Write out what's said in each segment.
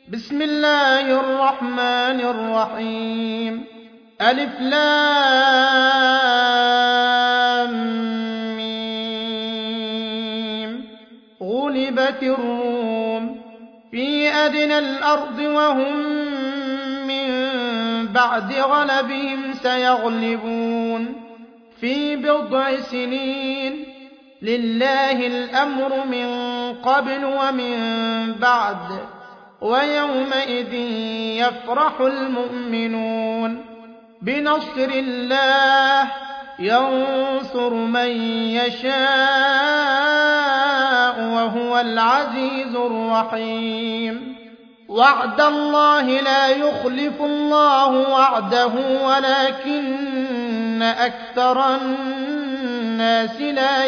بسم الله الرحمن الرحيم. ألف لام ميم. غلبت الروم في أدنى الأرض وهم من بعد غلبهم سيغلبون في بضع سنين. لله الأمر من قبل ومن بعد، ويومئذ يفرح المؤمنون بنصر الله ينصر من يشاء وهو العزيز الرحيم. وعد الله لا يخلف الله وعده ولكن أكثر الناس لا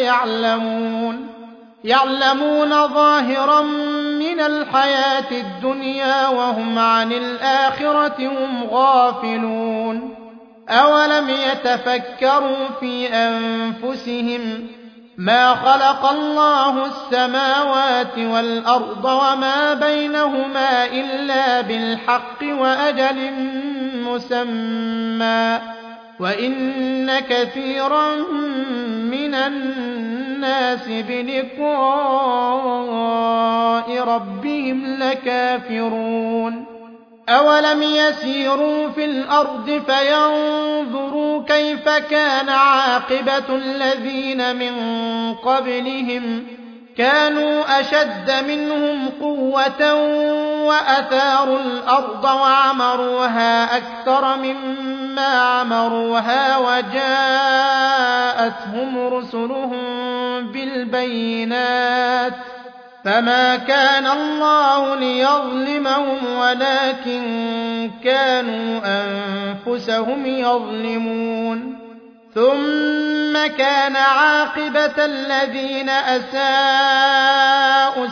يعلمون ظاهرا من الحياة الدنيا وهم عن الآخرة هم غافلون. أولم يتفكروا في أنفسهم ما خلق الله السماوات والأرض وما بينهما إلا بالحق وأجل مسمى، وإن كثيرا من الناس بلقاء ربهم لكافرون. أولم يسيروا في الأرض فينظروا كيف كان عاقبة الذين من قبلهم كانوا أشد منهم قوة وأثاروا الأرض وعمروها أكثر مما عمروها وجاءتهم رسلهم بالبينات فما كان الله ليظلمهم ولكن كانوا أنفسهم يظلمون. ثم كان عاقبة الذين أساءوا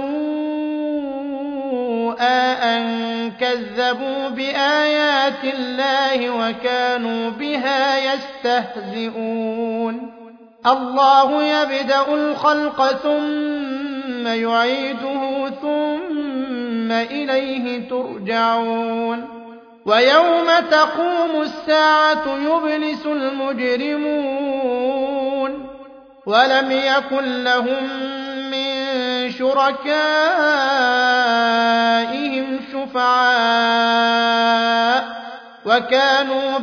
السوء أن كذبوا بآيات الله وكانوا بها يستهزئون. الله يبدأ الخلق ثم يعيده ثم إليه ترجعون. ويوم تقوم الساعة يبلس المجرمون ولم يكن لهم من شركائهم شفعاء وكانوا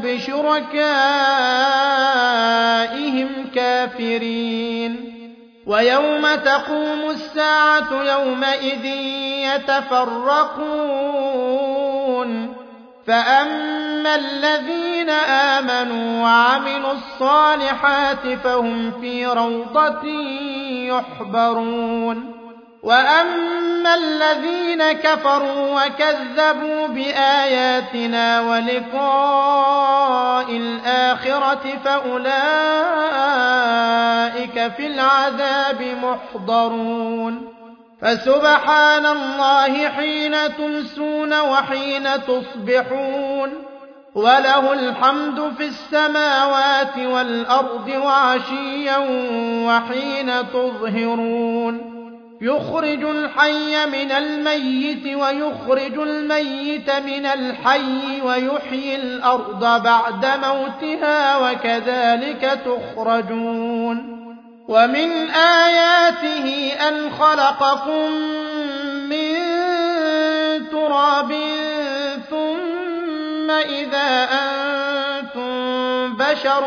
بشركائهم كافرين. ويوم تقوم الساعة يومئذ يتفرقون فأما الذين آمنوا وعملوا الصالحات فهم في روضة يحبرون. وأما الذين كفروا وكذبوا بآياتنا ولقاء الآخرة فأولئك في العذاب محضرون. فسبحان الله حين تمسون وحين تصبحون وله الحمد في السماوات والأرض وعشيا وحين تظهرون. يخرج الحي من الميت ويخرج الميت من الحي ويحيي الأرض بعد موتها وكذلك تخرجون. ومن آياته أن خلقكم من تراب ثم إذا أنتم بشر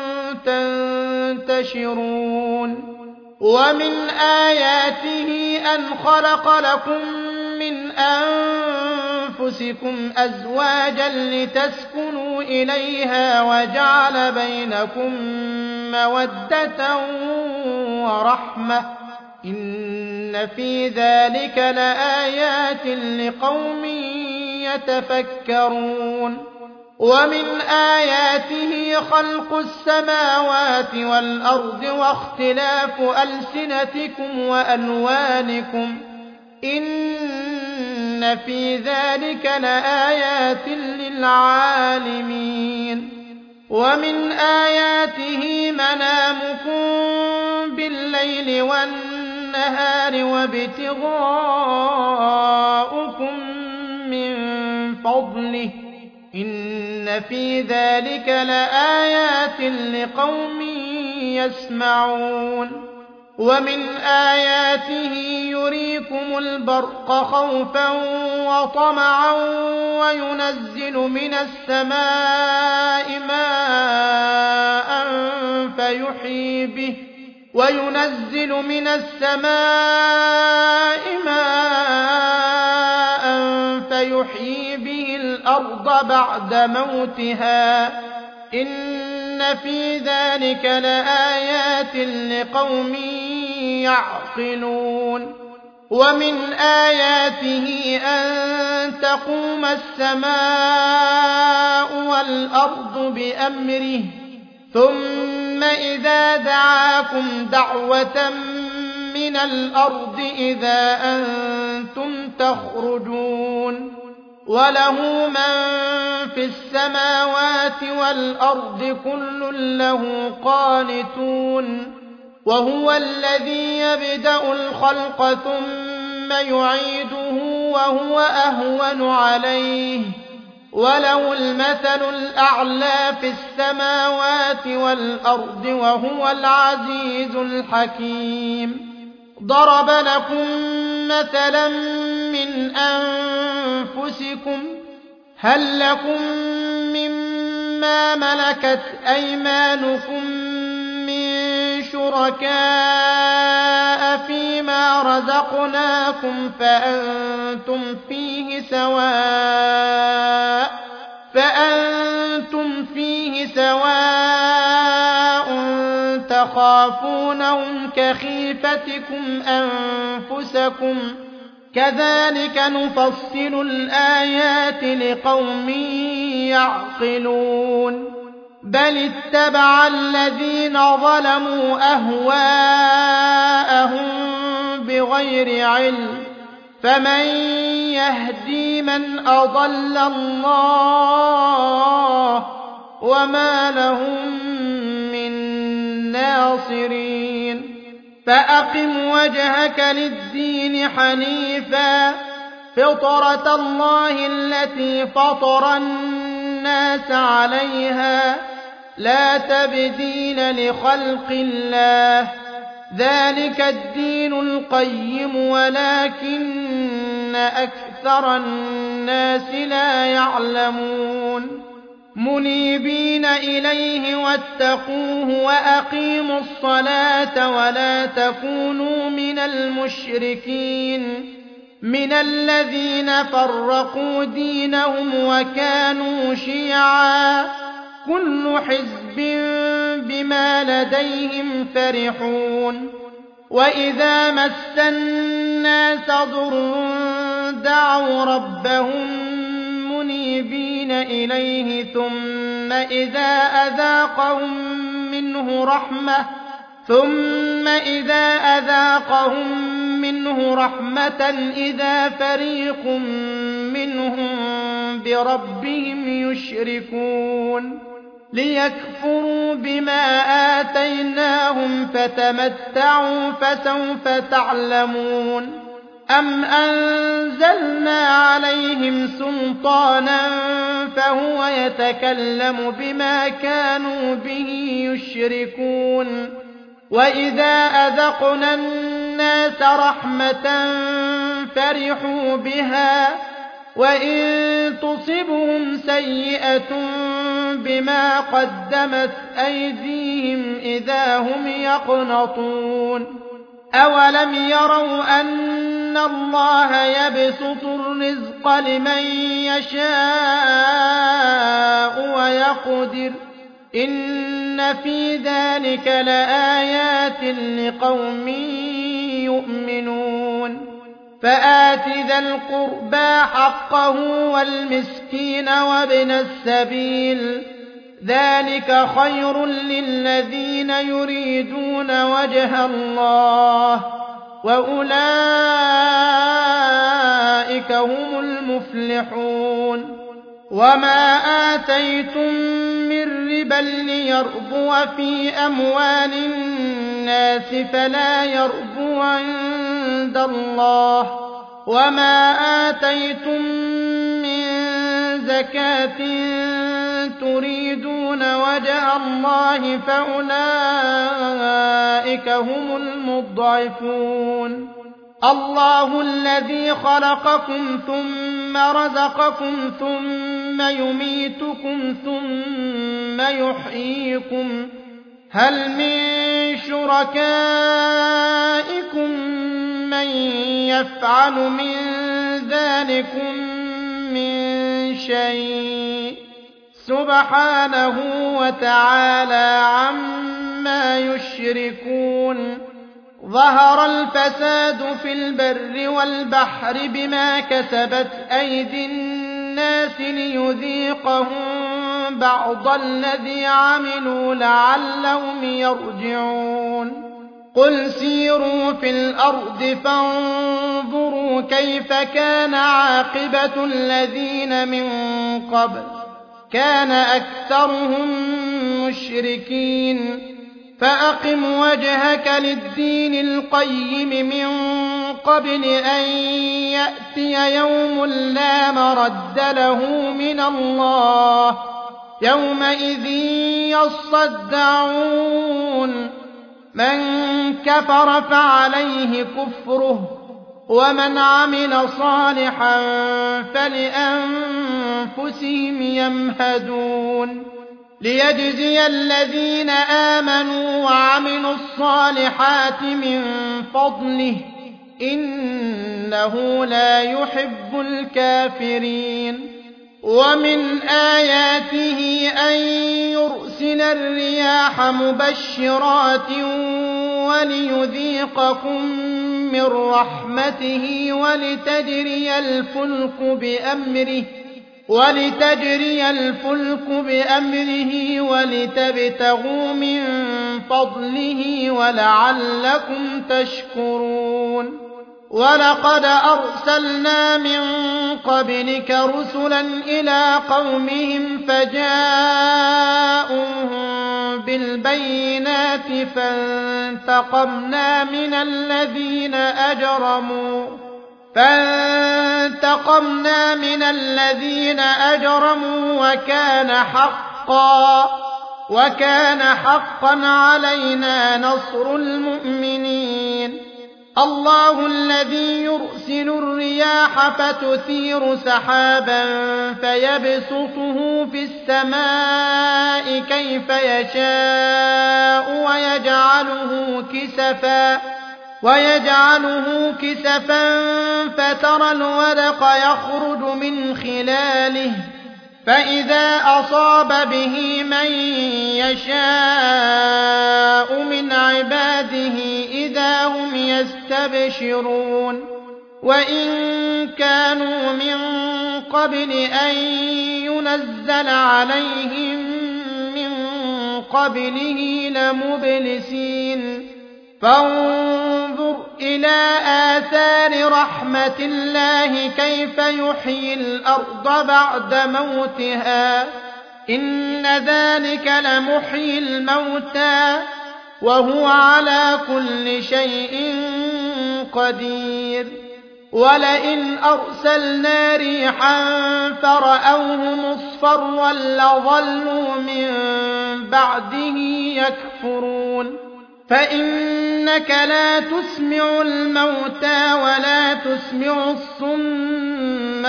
تنتشرون. ومن آياته أن خلق لكم من أنفسكم أزواجا لتسكنوا إليها وجعل بينكم مودة ورحمة إن في ذلك لآيات لقوم يتفكرون. ومن آياته خلق السماوات والأرض واختلاف ألسنتكم وألوانكم إن في ذلك لآيات للعالمين. ومن آياته منامكم بالليل والنهار وابتغاؤكم فضله إن في ذلك لآيات لقوم يسمعون ومن آياته يريكم البرق خوفا وطمعا وينزل من السماء ماء فيحيي به الأرض بعد موتها إن في ذلك لآيات لقوم يعقلون ومن آياته أن تقوم السماء والأرض بأمره ثم إذا دعاكم دعوة من الأرض إذا أنتم تخرجون وله من في السماوات والأرض كل له قانتون وهو الذي يبدأ الخلق ثم يعيده وهو أهون عليه وله المثل الأعلى في السماوات والأرض وهو العزيز الحكيم ضرب لكم مثلا من أنفسكم هل لكم مما ملكت أيمانكم من شركاء فيما رزقناكم فأنتم فيه سواء تخافونهم كخيفتكم أنفسكم كذلك نفصل الآيات لقوم يعقلون بل اتبع الذين ظلموا أهواءهم بغير علم فمن يهدي من أضل الله وما لهم من ناصرين فأقم وجهك للدين حنيفا فطرة الله التي فطر الناس عليها لا تبديل لخلق الله ذلك الدين القيم ولكن أكثر الناس لا يعلمون منيبين إليه واتقوه وأقيموا الصلاة ولا تكونوا من المشركين من الذين فرقوا دينهم وكانوا شيعا كل حزب بما لديهم فرحون وإذا مس الناس ضر دعوا ربهم منيبين إليه ثم إذا أذاقهم منه رحمة إذا فريق منهم بربهم يشركون ليكفروا بما آتيناهم فتمتعوا فسوف تعلمون أم أنزلنا عليهم سلطانا فهو يتكلم بما كانوا به يشركون وإذا أذقنا الناس رحمة فرحوا بها وإن تصبهم سيئة بما قدمت أيديهم إذا هم يقنطون أولم يروا أن الله يبسط الرزق لمن يشاء ويقدر إن في ذلك لآيات لقوم يؤمنون فآت ذا القربى حقه والمسكين وابن السبيل ذلك خير للذين يريدون وجه الله وأولئك هم المفلحون وما آتيتم من ربا ليربو في أموال الناس فلا يربو عند الله وما آتيتم من زكاة تريدون وجه الله فأولئك هم المضعفون. الله الذي خلقكم ثم رزقكم ثم يميتكم ثم يحييكم هل من شركائكم من يفعل من ذلكم من شيء سبحانه وتعالى عما يشركون. ظهر الفساد في البر والبحر بما كسبت أيدي الناس ليذيقهم بعض الذي عملوا لعلهم يرجعون. قل سيروا في الأرض فانظروا كيف كان عاقبة الذين من قبل كان أكثرهم مشركين. فأقم وجهك للدين القيم من قبل أن يأتي يوم لا مرد له من الله يومئذ يصدعون. من كفر فعليه كفره ومن عمل صالحا فلأنفسهم يمهدون. ليجزي الذين آمنوا وعملوا الصالحات من فضله إنه لا يحب الكافرين. ومن آياته أن يرسل الرياح مبشرات وليذيقكم من رحمته ولتجري الفلك بأمره ولتبتغوا من فضله ولعلكم تشكرون. ولقد أرسلنا من قبلك رسلا إلى قومهم فجاءوهم بالبينات فانتقمنا من الذين أجرموا وكان حقا علينا نصر المؤمنين. الله الذي يرسل الرياح فتثير سحابا فيبسطه في السماء كيف يشاء ويجعله كسفا فترى الودق يخرج من خلاله فإذا أصاب به من يشاء من عباده إذا هم يستبشرون. وإن كانوا من قبل أن ينزل عليهم من قبله لمبلسين. فانظر إلى آثار رحمة الله كيف يحيي الأرض بعد موتها إن ذلك لمحيي الموتى وهو على كل شيء قدير. ولئن أرسلنا ريحا فرأوه مصفرا لظلوا من بعده يكفرون. فإنك لا تسمع الموتى ولا تسمع الصم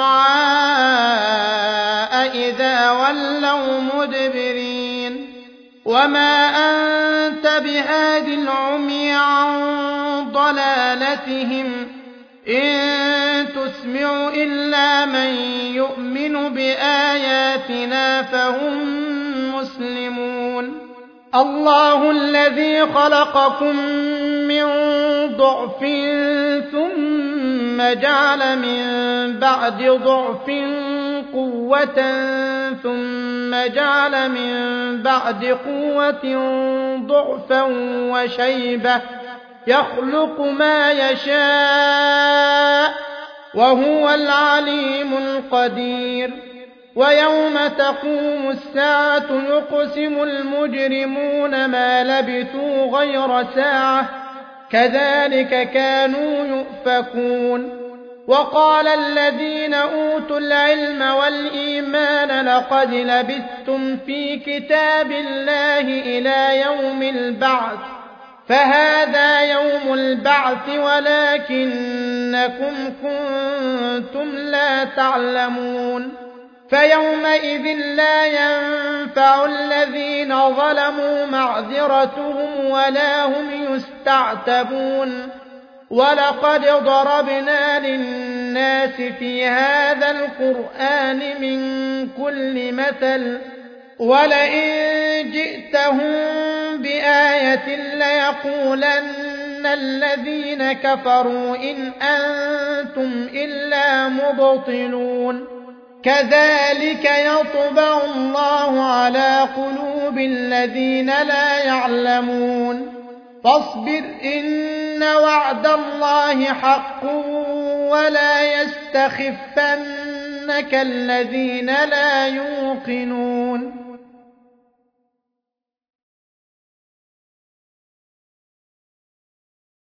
الدعاء إذا ولوا مدبرين. وما أنت بهاد العمي عن ضلالتهم إن تسمع إلا من يؤمن بآياتنا فهم مسلمون. الله الذي خلقكم من ضعف ثم جعل من بعد ضعف قوة ثم جعل من بعد قوة ضعفا وشيبة يخلق ما يشاء وهو العليم القدير. ويوم تقوم الساعة يقسم المجرمون ما لبثوا غير ساعة كذلك كانوا يؤفكون. وقال الذين أوتوا العلم والإيمان لقد لبثتم في كتاب الله إلى يوم البعث فهذا يوم البعث ولكنكم كنتم لا تعلمون فيومئذ لا ينفع الذين ظلموا معذرتهم ولا هم يستعتبون ولقد ضربنا للناس في هذا القرآن من كل مثل ولئن جئتهم بآية ليقولن الذين كفروا إن أنتم إلا مبطلون كذلك يطبع الله على قلوب الذين لا يعلمون فاصبر إن وعد الله حق ولا يستخفنك الذين لا يوقنون